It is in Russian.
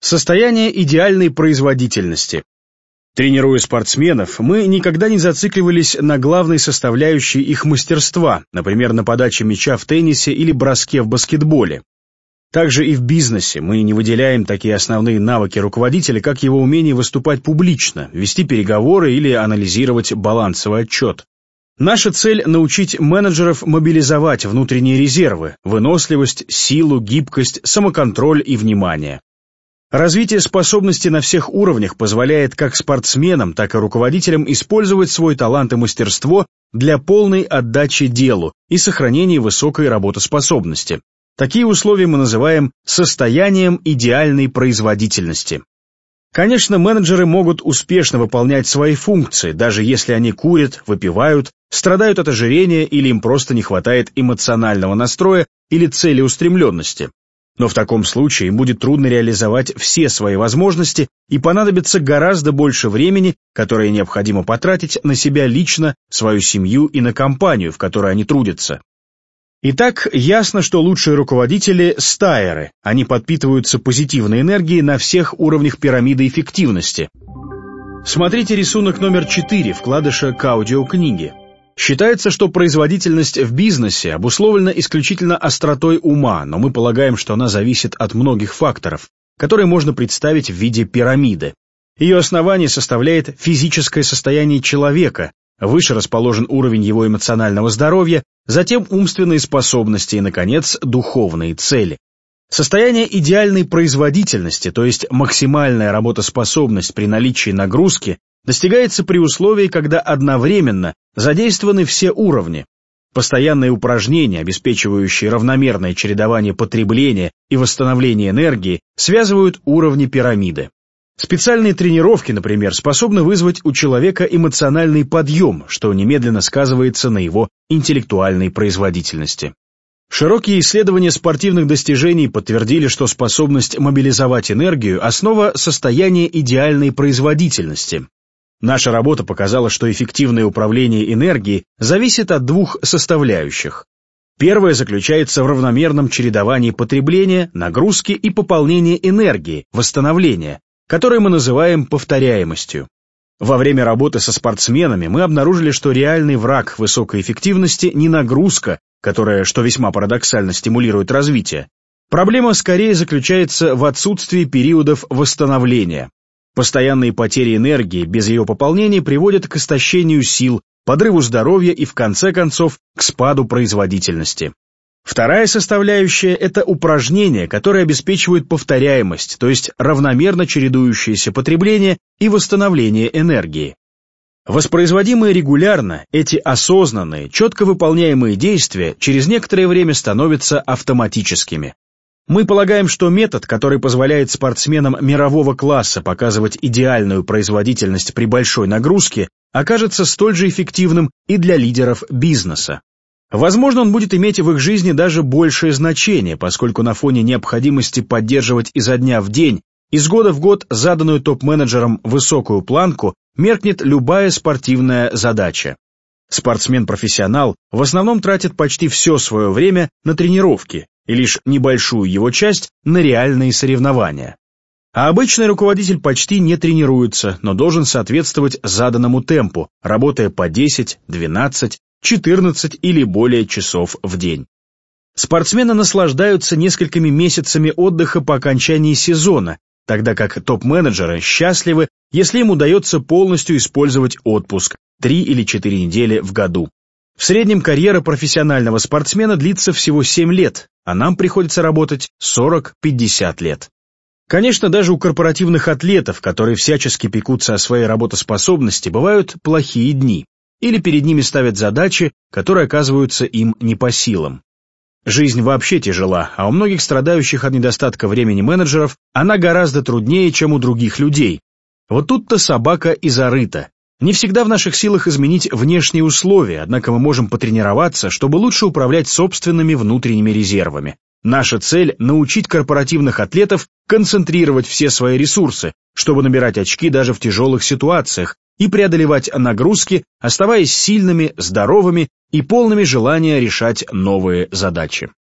Состояние идеальной производительности. Тренируя спортсменов, мы никогда не зацикливались на главной составляющей их мастерства, например, на подаче мяча в теннисе или броске в баскетболе. Также и в бизнесе мы не выделяем такие основные навыки руководителя, как его умение выступать публично, вести переговоры или анализировать балансовый отчет. Наша цель – научить менеджеров мобилизовать внутренние резервы, выносливость, силу, гибкость, самоконтроль и внимание. Развитие способностей на всех уровнях позволяет как спортсменам, так и руководителям использовать свой талант и мастерство для полной отдачи делу и сохранения высокой работоспособности. Такие условия мы называем состоянием идеальной производительности. Конечно, менеджеры могут успешно выполнять свои функции, даже если они курят, выпивают, страдают от ожирения или им просто не хватает эмоционального настроя или целеустремленности. Но в таком случае им будет трудно реализовать все свои возможности и понадобится гораздо больше времени, которое необходимо потратить на себя лично, свою семью и на компанию, в которой они трудятся. Итак, ясно, что лучшие руководители – стайеры. Они подпитываются позитивной энергией на всех уровнях пирамиды эффективности. Смотрите рисунок номер 4 вкладыша к аудиокниге. Считается, что производительность в бизнесе обусловлена исключительно остротой ума, но мы полагаем, что она зависит от многих факторов, которые можно представить в виде пирамиды. Ее основание составляет физическое состояние человека, выше расположен уровень его эмоционального здоровья, затем умственные способности и, наконец, духовные цели. Состояние идеальной производительности, то есть максимальная работоспособность при наличии нагрузки, достигается при условии, когда одновременно задействованы все уровни. Постоянные упражнения, обеспечивающие равномерное чередование потребления и восстановления энергии, связывают уровни пирамиды. Специальные тренировки, например, способны вызвать у человека эмоциональный подъем, что немедленно сказывается на его интеллектуальной производительности. Широкие исследования спортивных достижений подтвердили, что способность мобилизовать энергию – основа состояния идеальной производительности. Наша работа показала, что эффективное управление энергией зависит от двух составляющих. Первое заключается в равномерном чередовании потребления, нагрузки и пополнения энергии, восстановления, которое мы называем повторяемостью. Во время работы со спортсменами мы обнаружили, что реальный враг высокой эффективности не нагрузка, которая, что весьма парадоксально, стимулирует развитие. Проблема скорее заключается в отсутствии периодов восстановления. Постоянные потери энергии без ее пополнения приводят к истощению сил, подрыву здоровья и, в конце концов, к спаду производительности. Вторая составляющая – это упражнения, которые обеспечивают повторяемость, то есть равномерно чередующееся потребление и восстановление энергии. Воспроизводимые регулярно, эти осознанные, четко выполняемые действия через некоторое время становятся автоматическими. Мы полагаем, что метод, который позволяет спортсменам мирового класса показывать идеальную производительность при большой нагрузке, окажется столь же эффективным и для лидеров бизнеса. Возможно, он будет иметь в их жизни даже большее значение, поскольку на фоне необходимости поддерживать изо дня в день, из года в год заданную топ-менеджером высокую планку, меркнет любая спортивная задача. Спортсмен-профессионал в основном тратит почти все свое время на тренировки и лишь небольшую его часть на реальные соревнования. А обычный руководитель почти не тренируется, но должен соответствовать заданному темпу, работая по 10, 12, 14 или более часов в день. Спортсмены наслаждаются несколькими месяцами отдыха по окончании сезона, тогда как топ-менеджеры счастливы, если им удается полностью использовать отпуск 3 или 4 недели в году. В среднем карьера профессионального спортсмена длится всего 7 лет, а нам приходится работать 40-50 лет. Конечно, даже у корпоративных атлетов, которые всячески пекутся о своей работоспособности, бывают плохие дни, или перед ними ставят задачи, которые оказываются им не по силам. Жизнь вообще тяжела, а у многих страдающих от недостатка времени менеджеров она гораздо труднее, чем у других людей. Вот тут-то собака и зарыта. Не всегда в наших силах изменить внешние условия, однако мы можем потренироваться, чтобы лучше управлять собственными внутренними резервами. Наша цель – научить корпоративных атлетов концентрировать все свои ресурсы, чтобы набирать очки даже в тяжелых ситуациях и преодолевать нагрузки, оставаясь сильными, здоровыми и полными желания решать новые задачи.